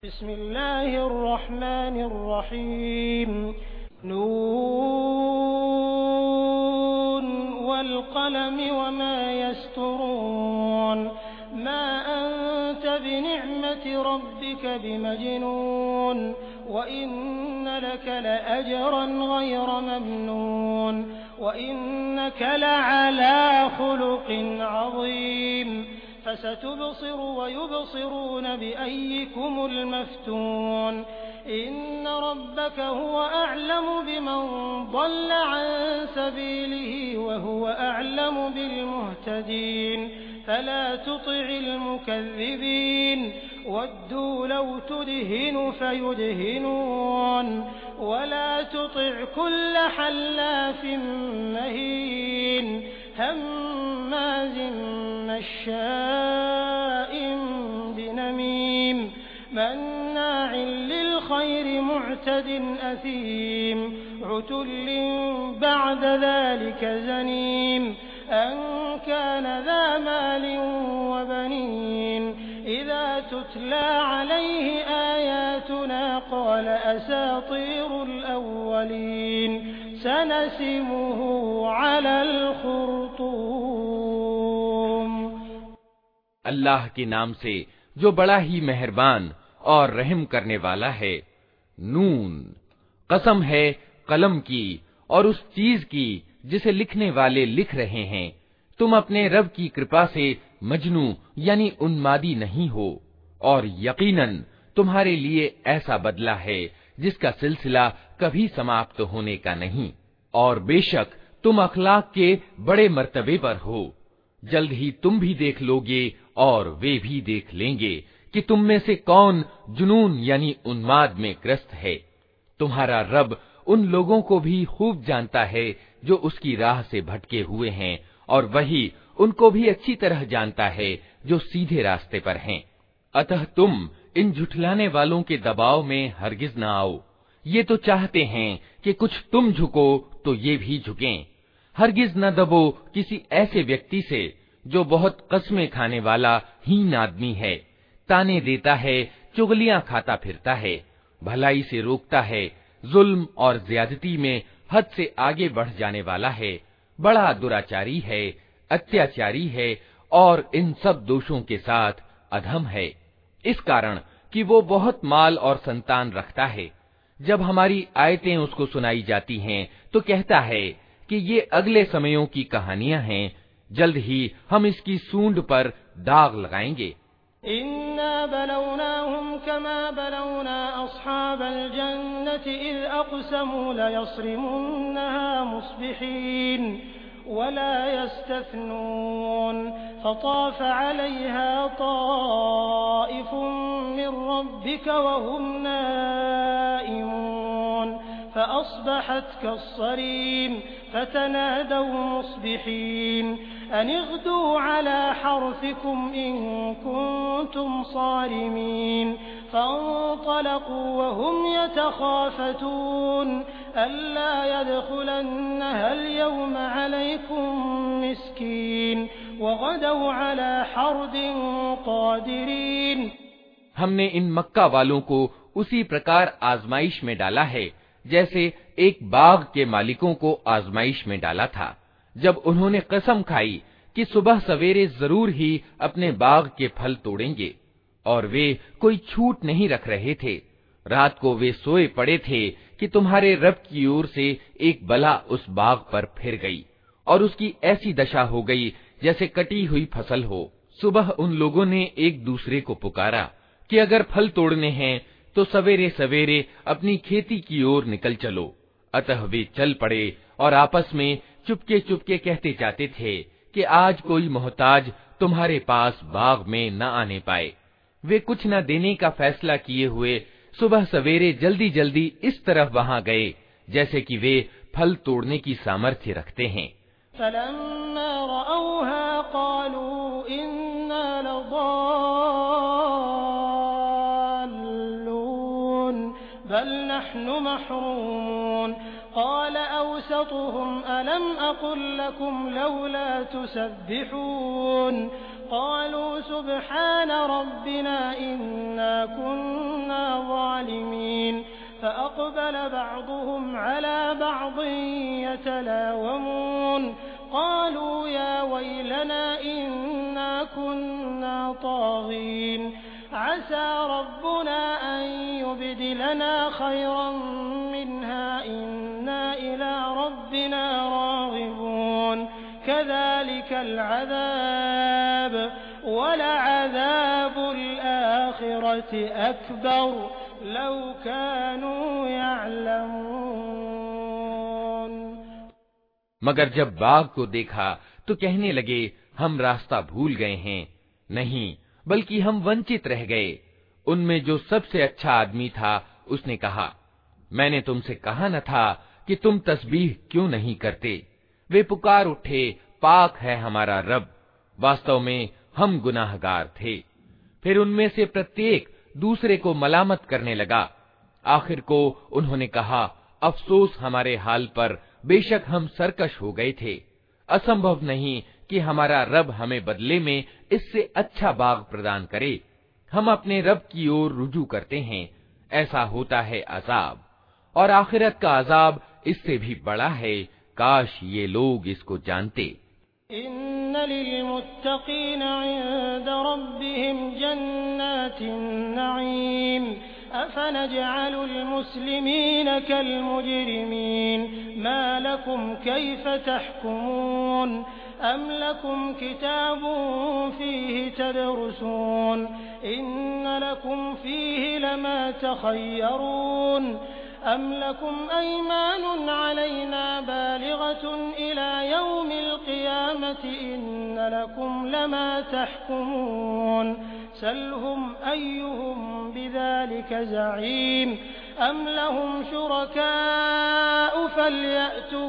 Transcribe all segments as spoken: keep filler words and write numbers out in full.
बिस्मिल्लाहिर्रहमानिर्रहीम। नून वल्क़लमि वमा यस्तुरून मा अंत बिनिअमति रब्बिक बिमजनून व इन्न लक लअजरन गैर ममनून व इन्नक लअला खुलुक़िन अज़ीम। फसतुबसिर वयुबसिरून बिअय्यिकुमुल मफ्तून। इन्न रब्बक हुवा अअलमु बिमन ضل अन सबीलिही वहुवा अअलमु बिलमुहतदीन। फला तुतिअल मुकज़्ज़िबीन वद्दू लौ तुदहिनु फयुदहिनून वला तुतिअ कुल्ल हल्लाफिन महीन हम्माज़िन मश्शाइन बिनमीम मन्नाअ लिलखैर मुअतदिन असीम उतुल्लिन बअद ज़ालिक ज़नीम अन कान ज़ा माल वबनीन। इज़ा तुतला अलैहि आयातुना क़ाल असातीरुल अव्वलीन सनसिमुहु अलल खुर्तूम। अल्लाह के नाम से जो बड़ा ही मेहरबान और रहम करने वाला है। नून, कसम है कलम की और उस चीज की जिसे लिखने वाले लिख रहे हैं। तुम अपने रब की कृपा से मजनू यानी उन्मादी नहीं हो, और यकीनन तुम्हारे लिए ऐसा बदला है जिसका सिलसिला कभी समाप्त होने का नहीं, और बेशक तुम अखलाक के बड़े मर्तबे पर हो। जल्द ही तुम भी देख लोगे और वे भी देख लेंगे कि तुम में से कौन जुनून यानी उन्माद में ग्रस्त है। तुम्हारा रब उन लोगों को भी खूब जानता है जो उसकी राह से भटके हुए हैं, और वही उनको भी अच्छी तरह जानता है जो सीधे रास्ते पर हैं। अतः तुम इन झुठलाने वालों के दबाव में हरगिज न आओ। ये तो चाहते हैं कि कुछ तुम झुको तो ये भी झुकें। हरगिज न दबो किसी ऐसे व्यक्ति से जो बहुत कस्में खाने वाला हीन आदमी है, ताने देता है, चुगलियां खाता फिरता है, भलाई से रोकता है, जुल्म और ज्यादती में हद से आगे बढ़ जाने वाला है, बड़ा दुराचारी है, अत्याचारी है, और इन सब दोषों के साथ अधम है। इस कारण कि वो बहुत माल और संतान रखता है। जब हमारी आयतें उसको सुनाई जाती हैं तो कहता है कि ये अगले समयों की कहानियां हैं, जल्द ही हम इसकी सूंड पर दाग लगाएंगे। इन्ना बलौनाहुम कमा बलौना अस्हाबल जन्नति इज़ अक़समू लयस्रिमुन्नहा मुस्बिहीन वला यस्तस्नून फताफ़ अलैहा ताइफ़ुम मिन रब्बिक वहुम नाइमून फ़अस्बहत कस्सरीम फ़तनादौ मुस्बिहीन अन इग़दू अला हर्थिकुम इन कुंतुम सारिमीन फ़अंतलक़ू वहुम यतख़ाफ़तून अल्ला यदख़ुलन्नहा अल-यौम अलैकुम मिस्कीन वग़दौ अला हर्दिन क़ादिरीन। हमने इन मक्का वालों को उसी प्रकार आजमाइश में डाला है जैसे एक बाग के मालिकों को आजमाइश में डाला था, जब उन्होंने कसम खाई कि सुबह सवेरे जरूर ही अपने बाग के फल तोड़ेंगे, और वे कोई छूट नहीं रख रहे थे। रात को वे सोए पड़े थे कि तुम्हारे रब की ओर से एक बला उस बाग पर फिर गई, और उसकी ऐसी दशा हो गई जैसे कटी हुई फसल हो। सुबह उन लोगों ने एक दूसरे को पुकारा कि अगर फल तोड़ने हैं तो सवेरे सवेरे अपनी खेती की ओर निकल चलो। अतः वे चल पड़े और आपस में चुपके चुपके कहते जाते थे कि आज कोई मोहताज तुम्हारे पास बाग में न आने पाए। वे कुछ न देने का फैसला किए हुए सुबह सवेरे जल्दी जल्दी इस तरफ वहां गए जैसे कि वे फल तोड़ने की सामर्थ्य रखते हैं। फलम्मा रअौहा क़ालू इन्ना लज़ाल्लून बल नहनु महरूमून क़ाल औसतुहुम अलम अक़ुल लकुम लौला तुसब्बिहून क़ालू सुब्हान रब्बिना इन्ना कुन्ना الظالمين فأقبل بعضهم على بعض يتلاومون قالوا يا ويلنا إنا كنا طاغين عسى ربنا أن يبدلنا خيرا منها إنا إلى ربنا راغبون كذلك العذاب ولعذاب الآخرة أكبر لو كانوا يعلمون। मगर जब बाघ को देखा तो कहने लगे हम रास्ता भूल गए हैं, नहीं बल्कि हम वंचित रह गए। उनमें जो सबसे अच्छा आदमी था उसने कहा, मैंने तुमसे कहा न था कि तुम तस्बीह क्यों नहीं करते। वे पुकार उठे, पाक है हमारा रब, वास्तव में हम गुनाहगार थे। फिर उनमें से प्रत्येक दूसरे को मलामत करने लगा। आखिर को उन्होंने कहा, अफसोस हमारे हाल पर, बेशक हम सरकश हो गए थे। असंभव नहीं कि हमारा रब हमें बदले में इससे अच्छा बाग प्रदान करे। हम अपने रब की ओर रुजू करते हैं। ऐसा होता है अजाब, और आखिरत का अजाब इससे भी बड़ा है। काश ये लोग इसको जानते। इन्न लिल्मुत्तक़ीन इंद रब्बिहिम जन्नातिन नईम अफनजअलुल मुस्लिमीन कल मुजरिमीन मा लकुम कैफ तहकुमून अम लकुम किताबुन फीहि तदरुसून इन्न लकुम फीहि लमा तखय्यरून अम लकुम ऐमानुन अलैना बालिगतुन इला यौमिल क़ियामति इन्न लकुम लमा तहकुमून सलहुम अय्युहुम बिज़ालिका ज़ईम अम लहुम शुरकाउ फलयअतू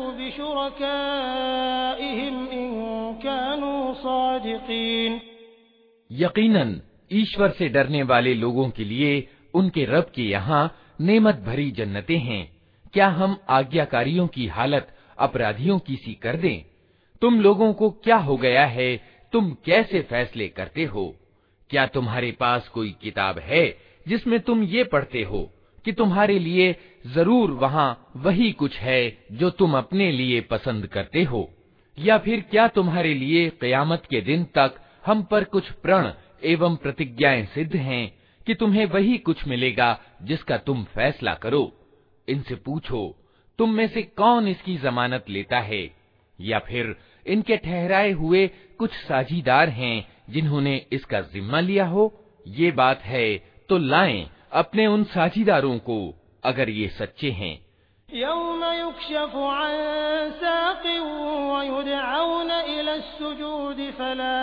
बिशुरकाइहिम इन कानू सादिक़ीन। यकीनन ईश्वर से डरने वाले लोगों के लिए उनके रब के यहाँ नेमत भरी जन्नतें हैं। क्या हम आज्ञाकारियों की हालत अपराधियों की सी कर दें? तुम लोगों को क्या हो गया है? तुम कैसे फैसले करते हो? क्या तुम्हारे पास कोई किताब है जिसमें तुम ये पढ़ते हो कि तुम्हारे लिए जरूर वहाँ वही कुछ है जो तुम अपने लिए पसंद करते हो? या फिर क्या तुम्हारे लिए क़यामत के दिन तक हम पर कुछ प्रण एवं प्रतिज्ञाएं सिद्ध हैं कि तुम्हें वही कुछ मिलेगा जिसका तुम फैसला करो? इनसे पूछो, तुम में से कौन इसकी जमानत लेता है? या फिर इनके ठहराए हुए कुछ साझीदार हैं जिन्होंने इसका जिम्मा लिया हो? ये बात है तो लाएं अपने उन साझीदारों को अगर ये सच्चे हैं। यौम युक्शफु अन साक़िन व युदअऊन इला अस्सुजूद फला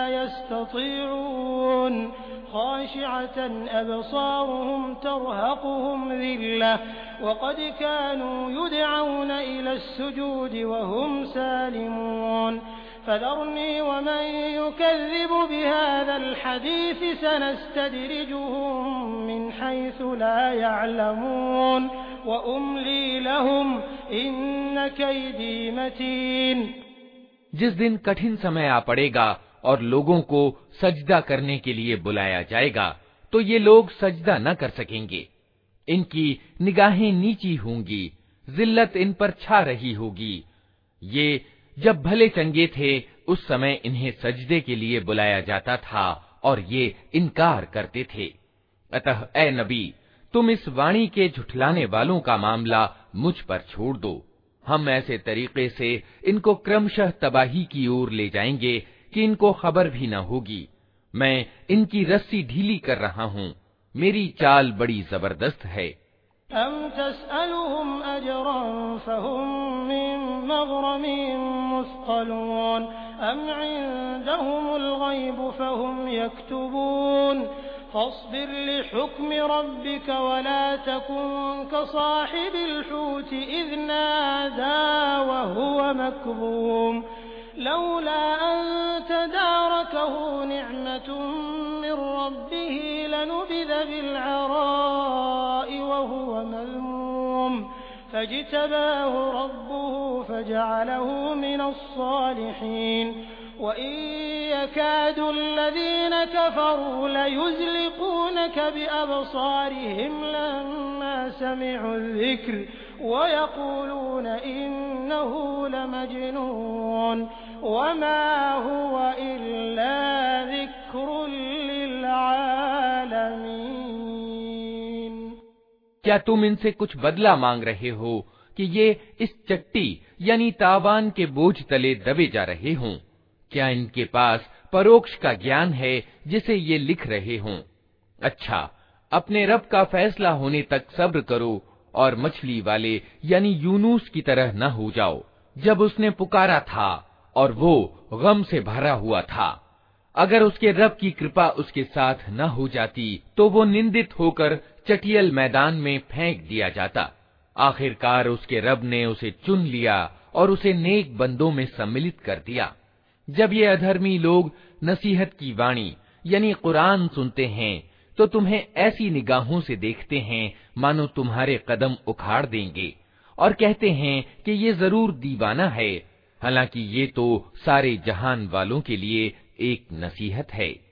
यस्ततीऊन खाशिअतन अबसारुहुम तरहक़ुहुम ज़िल्लह व क़द कानू युदअऊन इला अस्सुजूद व हुम सालिमून फज़रनी व मन युकज़्ज़िबु बिहाज़ल हदीस सनस्तदरिजुहुम मिन हैसु ला यअलमून व उमली लहुम इन्न कैदी मतीन। जिस दिन कठिन समय आ पड़ेगा और लोगों को सजदा करने के लिए बुलाया जाएगा तो ये लोग सजदा न कर सकेंगे। इनकी निगाहें नीची होंगी, जिल्लत इन पर छा रही होगी। ये जब भले चंगे थे उस समय इन्हें सजदे के लिए बुलाया जाता था और ये इनकार करते थे। अतः ए नबी, तुम इस वाणी के झुठलाने वालों का मामला मुझ पर छोड़ दो। हम ऐसे तरीके से इनको क्रमशः तबाही की ओर ले जाएंगे कि इनको खबर भी न होगी। मैं इनकी रस्सी ढीली कर रहा हूँ। मेरी चाल बड़ी जबरदस्त है। अम तस्अलुहुम अजरन फहुम मिन मग़रमिन मुस्क़लून अम इंदहुमुल ग़ैब फहुम यक्तुबून फ़स्बिर लिहुक्मि रब्बिक वला तकुन कसाहिबिल हूत इज़ नादा वहुव मकज़ूम लौला अन तदारकहु निअमतुम मिन रब्बिहि लनुबिज़ बिलअराइ वहुव मज़मूम फज्तबाहु रब्बुहु फजअलहु मिनस्सालिहीन वइन यकादु الذين كفروا ليزلقونك بأبصارهم لما समिउ ज़िक्र वयक़ूलून इन्नहु लमजनून वमा हुवा इल्ला ज़िक्रुन लिलआलमीन। क्या तुम इनसे कुछ बदला मांग रहे हो कि ये इस चट्टी यानी तावान के बोझ तले दबे जा रहे हों? क्या इनके पास परोक्ष का ज्ञान है जिसे ये लिख रहे हों? अच्छा, अपने रब का फैसला होने तक सब्र करो और मछली वाले यानी यूनुस की तरह न हो जाओ, जब उसने पुकारा था और वो गम से भरा हुआ था। अगर उसके रब की कृपा उसके साथ न हो जाती तो वो निंदित होकर चटियल मैदान में फेंक दिया जाता। आखिरकार उसके रब ने उसे चुन लिया और उसे नेक बंदों में सम्मिलित कर दिया। जब ये अधर्मी लोग नसीहत की वाणी यानी कुरान सुनते हैं तो तुम्हें ऐसी निगाहों से देखते हैं मानो तुम्हारे कदम उखाड़ देंगे और कहते हैं कि ये जरूर दीवाना है, हालांकि ये तो सारे जहान वालों के लिए एक नसीहत है।